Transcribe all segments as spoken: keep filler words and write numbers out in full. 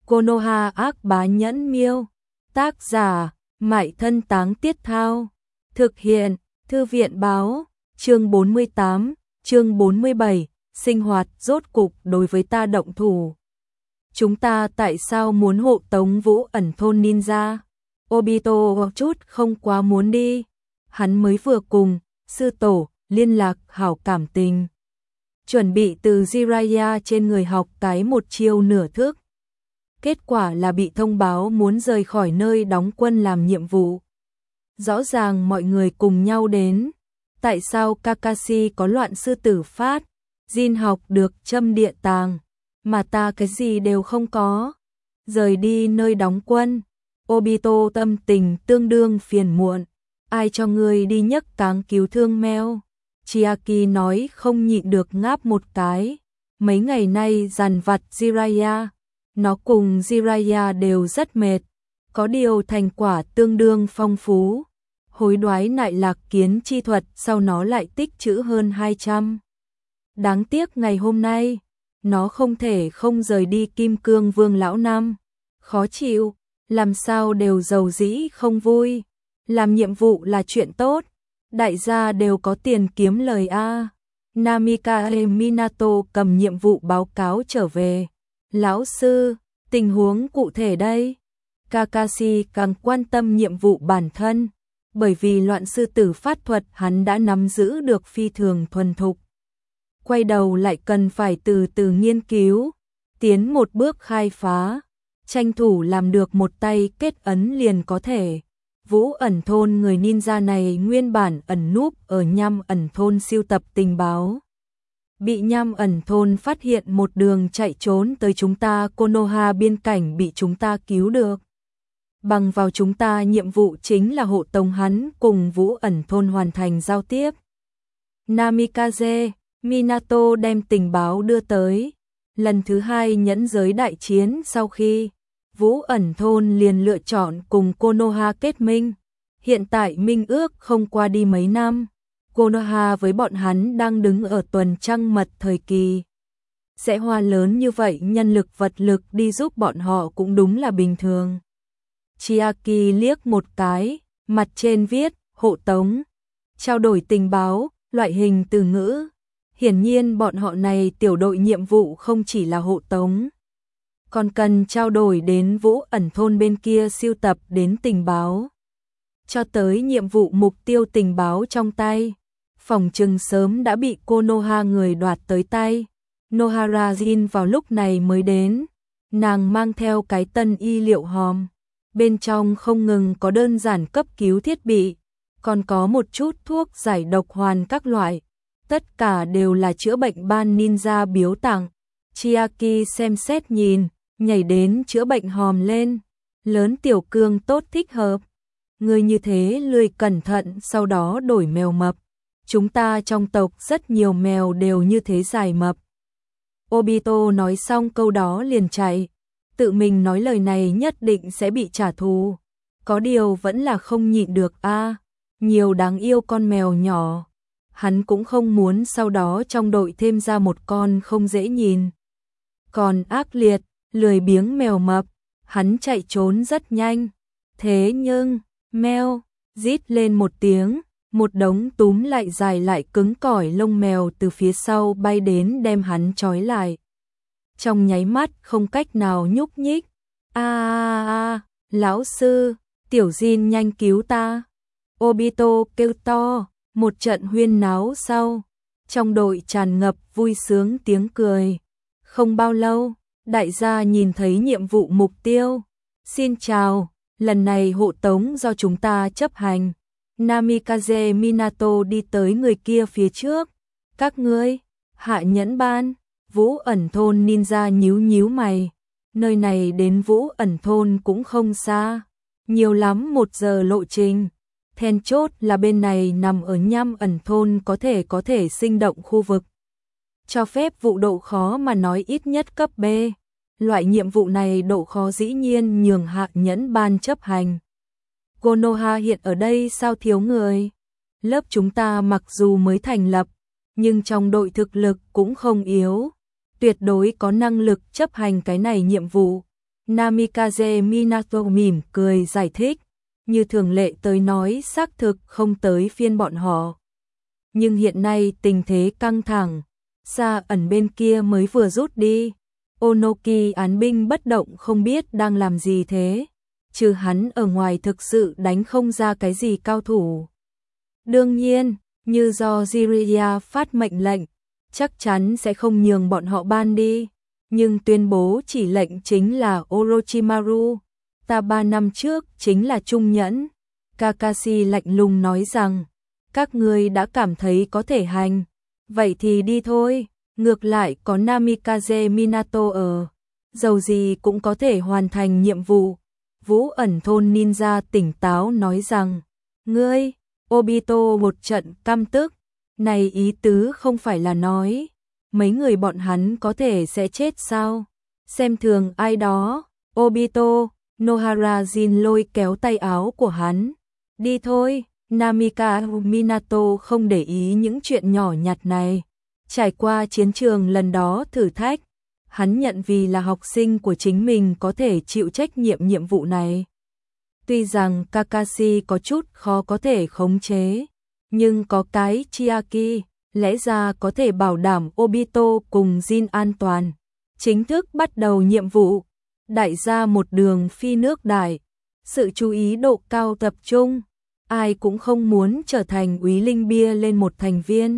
Konoha ác bá nhẫn miêu. Tác giả, Mại Thân Táng Tiết Thao. Thực hiện, Thư viện báo. Chương bốn mươi tám, chương bốn mươi bảy, sinh hoạt rốt cục đối với ta động thủ. Chúng ta tại sao muốn hộ tống Vũ ẩn thôn ninja? Obito chút không quá muốn đi. Hắn mới vừa cùng sư tổ liên lạc hảo cảm tình, chuẩn bị từ Jiraiya trên người học cái một chiêu nửa thức. Kết quả là bị thông báo muốn rời khỏi nơi đóng quân làm nhiệm vụ. Rõ ràng mọi người cùng nhau đến. Tại sao Kakashi có loạn sư tử phát, Jin học được châm địa tàng, mà ta cái gì đều không có? Rời đi nơi đóng quân, Obito tâm tình tương đương phiền muộn. Ai cho ngươi đi nhấc cáng cứu thương mèo? Chiaki nói không nhịn được ngáp một cái. Mấy ngày nay dằn vặt Jiraiya, nó cùng Jiraiya đều rất mệt, có điều thành quả tương đương phong phú. Hối đoái nại lạc kiến chi thuật sau nó lại tích trữ hơn hai trăm. Đáng tiếc ngày hôm nay, nó không thể không rời đi Kim Cương Vương lão năm. Khó chịu, làm sao đều giàu dĩ không vui. Làm nhiệm vụ là chuyện tốt, đại gia đều có tiền kiếm lời a. Namikaze Minato cầm nhiệm vụ báo cáo trở về. Lão sư, tình huống cụ thể đây. Kakashi càng quan tâm nhiệm vụ bản thân, bởi vì loạn sư tử phát thuật hắn đã nắm giữ được phi thường thuần thục. Quay đầu lại cần phải từ từ nghiên cứu, tiến một bước khai phá, tranh thủ làm được một tay kết ấn liền có thể. Vũ ẩn thôn người ninja này nguyên bản ẩn núp ở Nham ẩn thôn siêu tập tình báo. Bị Nham ẩn thôn phát hiện một đường chạy trốn tới chúng ta Konoha biên cảnh bị chúng ta cứu được. Bằng vào chúng ta nhiệm vụ chính là hộ tống hắn cùng Vũ ẩn thôn hoàn thành giao tiếp. Namikaze Minato đem tình báo đưa tới. Lần thứ hai nhẫn giới đại chiến sau khi Vũ ẩn thôn liền lựa chọn cùng Konoha kết minh. Hiện tại minh ước không qua đi mấy năm, Konoha với bọn hắn đang đứng ở tuần trăng mật thời kỳ. Sẽ hoa lớn như vậy nhân lực vật lực đi giúp bọn họ cũng đúng là bình thường. Chiaki liếc một cái, mặt trên viết, hộ tống, trao đổi tình báo, loại hình từ ngữ. Hiển nhiên bọn họ này tiểu đội nhiệm vụ không chỉ là hộ tống, còn cần trao đổi đến Vũ ẩn thôn bên kia siêu tập đến tình báo. Cho tới nhiệm vụ mục tiêu tình báo trong tay, phỏng chừng sớm đã bị Konoha người đoạt tới tay. Nohara Jin vào lúc này mới đến, nàng mang theo cái tân y liệu hòm. Bên trong không ngừng có đơn giản cấp cứu thiết bị, còn có một chút thuốc giải độc hoàn các loại. Tất cả đều là chữa bệnh ban ninja biếu tặng. Chiaki xem xét nhìn, nhảy đến chữa bệnh hòm lên. Lớn tiểu cương tốt thích hợp. Người như thế lười cẩn thận sau đó đổi mèo mập. Chúng ta trong tộc rất nhiều mèo đều như thế dài mập. Obito nói xong câu đó liền chạy. Tự mình nói lời này nhất định sẽ bị trả thù. Có điều vẫn là không nhịn được a. À, nhiều đáng yêu con mèo nhỏ. Hắn cũng không muốn sau đó trong đội thêm ra một con không dễ nhìn. Còn ác liệt, lười biếng mèo mập, hắn chạy trốn rất nhanh. Thế nhưng, meo, rít lên một tiếng, một đống túm lại dài lại cứng cỏi lông mèo từ phía sau bay đến đem hắn trói lại. Trong nháy mắt không cách nào nhúc nhích. A a a, lão sư, tiểu Jin nhanh cứu ta. Obito kêu to, một trận huyên náo sau, trong đội tràn ngập vui sướng tiếng cười. Không bao lâu, đại gia nhìn thấy nhiệm vụ mục tiêu. Xin chào, lần này hộ tống do chúng ta chấp hành. Namikaze Minato đi tới người kia phía trước. Các ngươi, hạ nhẫn ban. Vũ ẩn thôn ninja nhíu nhíu mày. Nơi này đến Vũ ẩn thôn cũng không xa, nhiều lắm một giờ lộ trình. Then chốt là bên này nằm ở Nham ẩn thôn có thể có thể sinh động khu vực. Cho phép vụ độ khó mà nói ít nhất cấp B. Loại nhiệm vụ này độ khó dĩ nhiên nhường hạ nhẫn ban chấp hành. Konoha hiện ở đây sao thiếu người? Lớp chúng ta mặc dù mới thành lập, nhưng trong đội thực lực cũng không yếu. Tuyệt đối có năng lực chấp hành cái này nhiệm vụ. Namikaze Minato mỉm cười giải thích, như thường lệ tới nói xác thực không tới phiên bọn họ. Nhưng hiện nay tình thế căng thẳng, Sa ẩn bên kia mới vừa rút đi. Onoki án binh bất động không biết đang làm gì thế, trừ hắn ở ngoài thực sự đánh không ra cái gì cao thủ. Đương nhiên, như do Jiraiya phát mệnh lệnh, chắc chắn sẽ không nhường bọn họ ban đi, nhưng tuyên bố chỉ lệnh chính là Orochimaru, ta ba năm trước chính là trung nhẫn. Kakashi lạnh lùng nói rằng, các ngươi đã cảm thấy có thể hành, vậy thì đi thôi, ngược lại có Namikaze Minato ở, dầu gì cũng có thể hoàn thành nhiệm vụ. Vũ ẩn thôn ninja tỉnh táo nói rằng, ngươi, Obito một trận căm tức, này ý tứ không phải là nói, mấy người bọn hắn có thể sẽ chết sao, xem thường ai đó. Obito, Nohara Jin lôi kéo tay áo của hắn, đi thôi. Namika Minato không để ý những chuyện nhỏ nhặt này, trải qua chiến trường lần đó thử thách, hắn nhận vì là học sinh của chính mình có thể chịu trách nhiệm nhiệm vụ này. Tuy rằng Kakashi có chút khó có thể khống chế, nhưng có cái Chiaki, lẽ ra có thể bảo đảm Obito cùng Jin an toàn. Chính thức bắt đầu nhiệm vụ, đại gia một đường phi nước đại, sự chú ý độ cao tập trung, ai cũng không muốn trở thành úy linh bia lên một thành viên.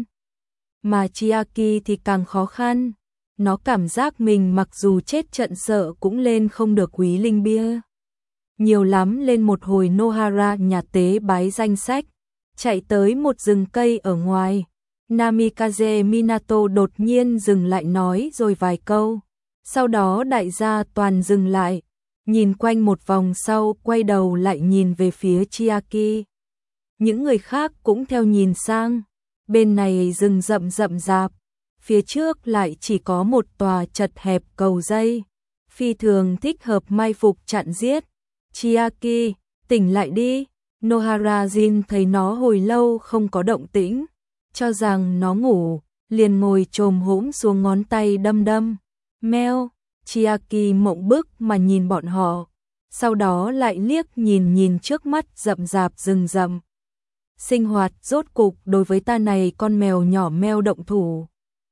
Mà Chiaki thì càng khó khăn, nó cảm giác mình mặc dù chết trận sợ cũng lên không được úy linh bia. Nhiều lắm lên một hồi Nohara nhà tế bái danh sách, chạy tới một rừng cây ở ngoài. Namikaze Minato đột nhiên dừng lại nói rồi vài câu, sau đó đại gia toàn dừng lại, nhìn quanh một vòng sau quay đầu lại nhìn về phía Chiaki. Những người khác cũng theo nhìn sang, bên này rừng rậm rậm rạp, phía trước lại chỉ có một tòa chật hẹp cầu dây, phi thường thích hợp mai phục chặn giết. Chiaki, tỉnh lại đi. Nohara Jin thấy nó hồi lâu không có động tĩnh, cho rằng nó ngủ, liền ngồi chồm hổm xuống ngón tay đâm đâm. Meo, Chiaki mộng bức mà nhìn bọn họ, sau đó lại liếc nhìn nhìn trước mắt rậm rạp rừng rậm. Sinh hoạt rốt cục đối với ta này con mèo nhỏ Meo động thủ.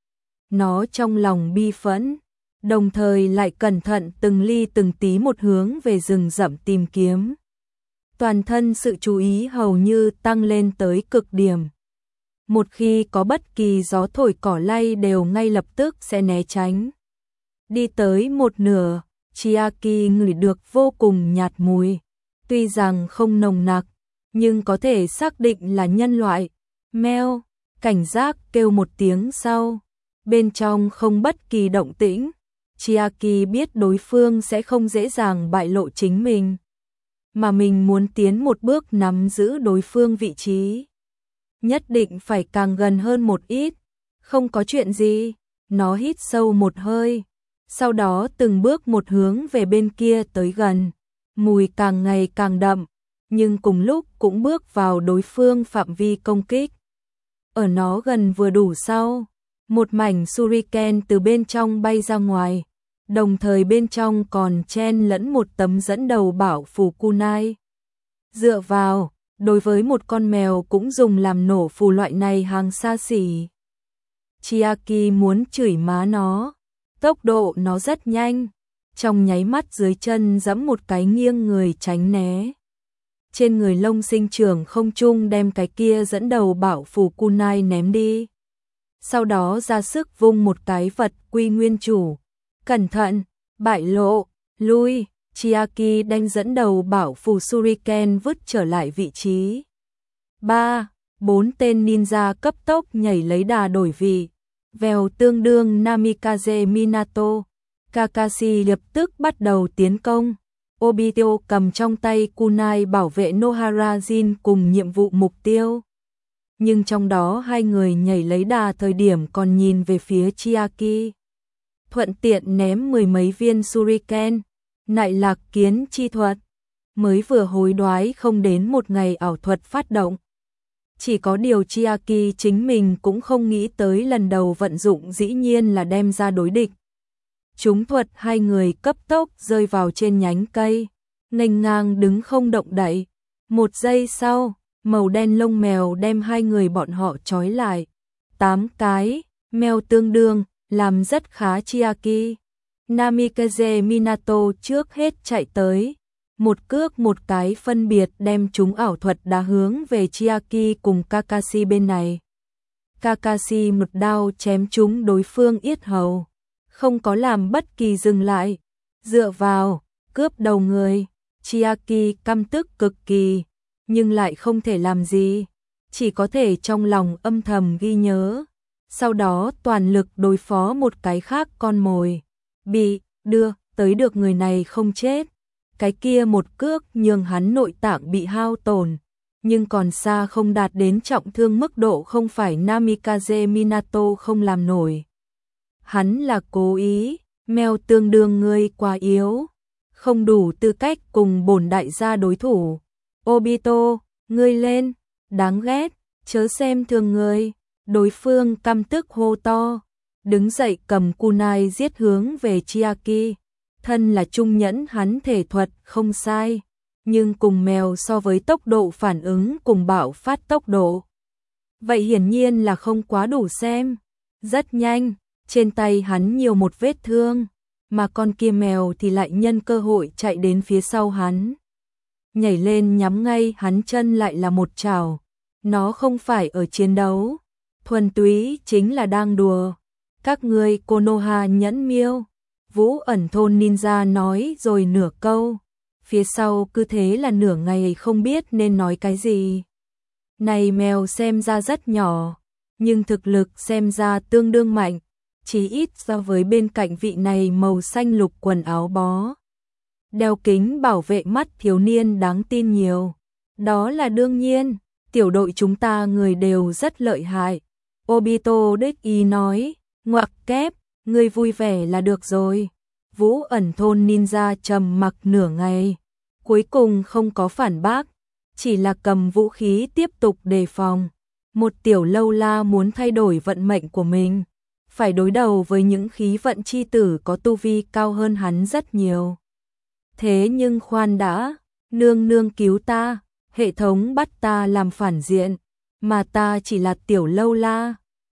Nó trong lòng bi phẫn, đồng thời lại cẩn thận từng ly từng tí một hướng về rừng rậm tìm kiếm. Toàn thân sự chú ý hầu như tăng lên tới cực điểm. Một khi có bất kỳ gió thổi cỏ lay đều ngay lập tức sẽ né tránh. Đi tới một nửa, Chiaki ngửi được vô cùng nhạt mùi, tuy rằng không nồng nặc, nhưng có thể xác định là nhân loại. Meo, cảnh giác kêu một tiếng sau, bên trong không bất kỳ động tĩnh. Chiaki biết đối phương sẽ không dễ dàng bại lộ chính mình, mà mình muốn tiến một bước nắm giữ đối phương vị trí, nhất định phải càng gần hơn một ít. Không có chuyện gì, nó hít sâu một hơi, sau đó từng bước một hướng về bên kia tới gần, mùi càng ngày càng đậm, nhưng cùng lúc cũng bước vào đối phương phạm vi công kích. Ở nó gần vừa đủ sau, một mảnh shuriken từ bên trong bay ra ngoài, đồng thời bên trong còn chen lẫn một tấm dẫn đầu bảo phù kunai. Dựa vào, đối với một con mèo cũng dùng làm nổ phù loại này hàng xa xỉ. Chiaki muốn chửi má nó, tốc độ nó rất nhanh, trong nháy mắt dưới chân giẫm một cái nghiêng người tránh né. Trên người lông sinh trưởng không trung đem cái kia dẫn đầu bảo phù kunai ném đi. Sau đó ra sức vung một cái vật quy nguyên chủ. Cẩn thận, bại lộ, lui. Chiaki đánh dẫn đầu bảo phù shuriken vứt trở lại vị trí. Ba, bốn tên ninja cấp tốc nhảy lấy đà đổi vị. Vèo tương đương Namikaze Minato. Kakashi lập tức bắt đầu tiến công. Obito cầm trong tay kunai bảo vệ Nohara Jin cùng nhiệm vụ mục tiêu. Nhưng trong đó hai người nhảy lấy đà thời điểm còn nhìn về phía Chiaki. Thuận tiện ném mười mấy viên shuriken, nại lạc kiến chi thuật. Mới vừa hối đoái không đến một ngày ảo thuật phát động. Chỉ có điều Chiaki chính mình cũng không nghĩ tới lần đầu vận dụng dĩ nhiên là đem ra đối địch. Chúng thuật hai người cấp tốc rơi vào trên nhánh cây, nghênh ngang đứng không động đậy. Một giây sau, màu đen lông mèo đem hai người bọn họ trói lại. Tám cái, mèo tương đương, làm rất khá Chiaki. Namikaze Minato trước hết chạy tới, một cước một cái phân biệt đem chúng ảo thuật đá hướng về Chiaki cùng Kakashi bên này. Kakashi một đao chém chúng đối phương yết hầu, không có làm bất kỳ dừng lại, dựa vào, cướp đầu người. Chiaki căm tức cực kỳ, nhưng lại không thể làm gì, chỉ có thể trong lòng âm thầm ghi nhớ, sau đó toàn lực đối phó một cái khác con mồi. Bị đưa tới được người này không chết, cái kia một cước nhường hắn nội tạng bị hao tổn, nhưng còn xa không đạt đến trọng thương mức độ không phải Namikaze Minato không làm nổi. Hắn là cố ý, mèo tương đương ngươi quá yếu, không đủ tư cách cùng bổn đại gia đối thủ. Obito, ngươi lên, đáng ghét, chớ xem thường ngươi. Đối phương căm tức hô to, đứng dậy cầm kunai giết hướng về Chiaki. Thân là trung nhẫn hắn thể thuật không sai, nhưng cùng mèo so với tốc độ phản ứng cùng bạo phát tốc độ, vậy hiển nhiên là không quá đủ xem. Rất nhanh, trên tay hắn nhiều một vết thương, mà con kia mèo thì lại nhân cơ hội chạy đến phía sau hắn, nhảy lên nhắm ngay hắn chân lại là một chảo. Nó không phải ở chiến đấu, thuần túy chính là đang đùa. Các ngươi Konoha nhẫn miêu, Vũ ẩn thôn ninja nói rồi nửa câu, phía sau cứ thế là nửa ngày không biết nên nói cái gì. Này mèo xem ra rất nhỏ, nhưng thực lực xem ra tương đương mạnh, chỉ ít so với bên cạnh vị này màu xanh lục quần áo bó, đeo kính bảo vệ mắt thiếu niên đáng tin nhiều. Đó là đương nhiên, tiểu đội chúng ta người đều rất lợi hại. Obito đích ý nói, ngoặc kép, ngươi vui vẻ là được rồi. Vũ ẩn thôn ninja trầm mặc nửa ngày, cuối cùng không có phản bác, chỉ là cầm vũ khí tiếp tục đề phòng. Một tiểu lâu la muốn thay đổi vận mệnh của mình, phải đối đầu với những khí vận chi tử có tu vi cao hơn hắn rất nhiều. Thế nhưng khoan đã, nương nương cứu ta, hệ thống bắt ta làm phản diện, mà ta chỉ là tiểu lâu la.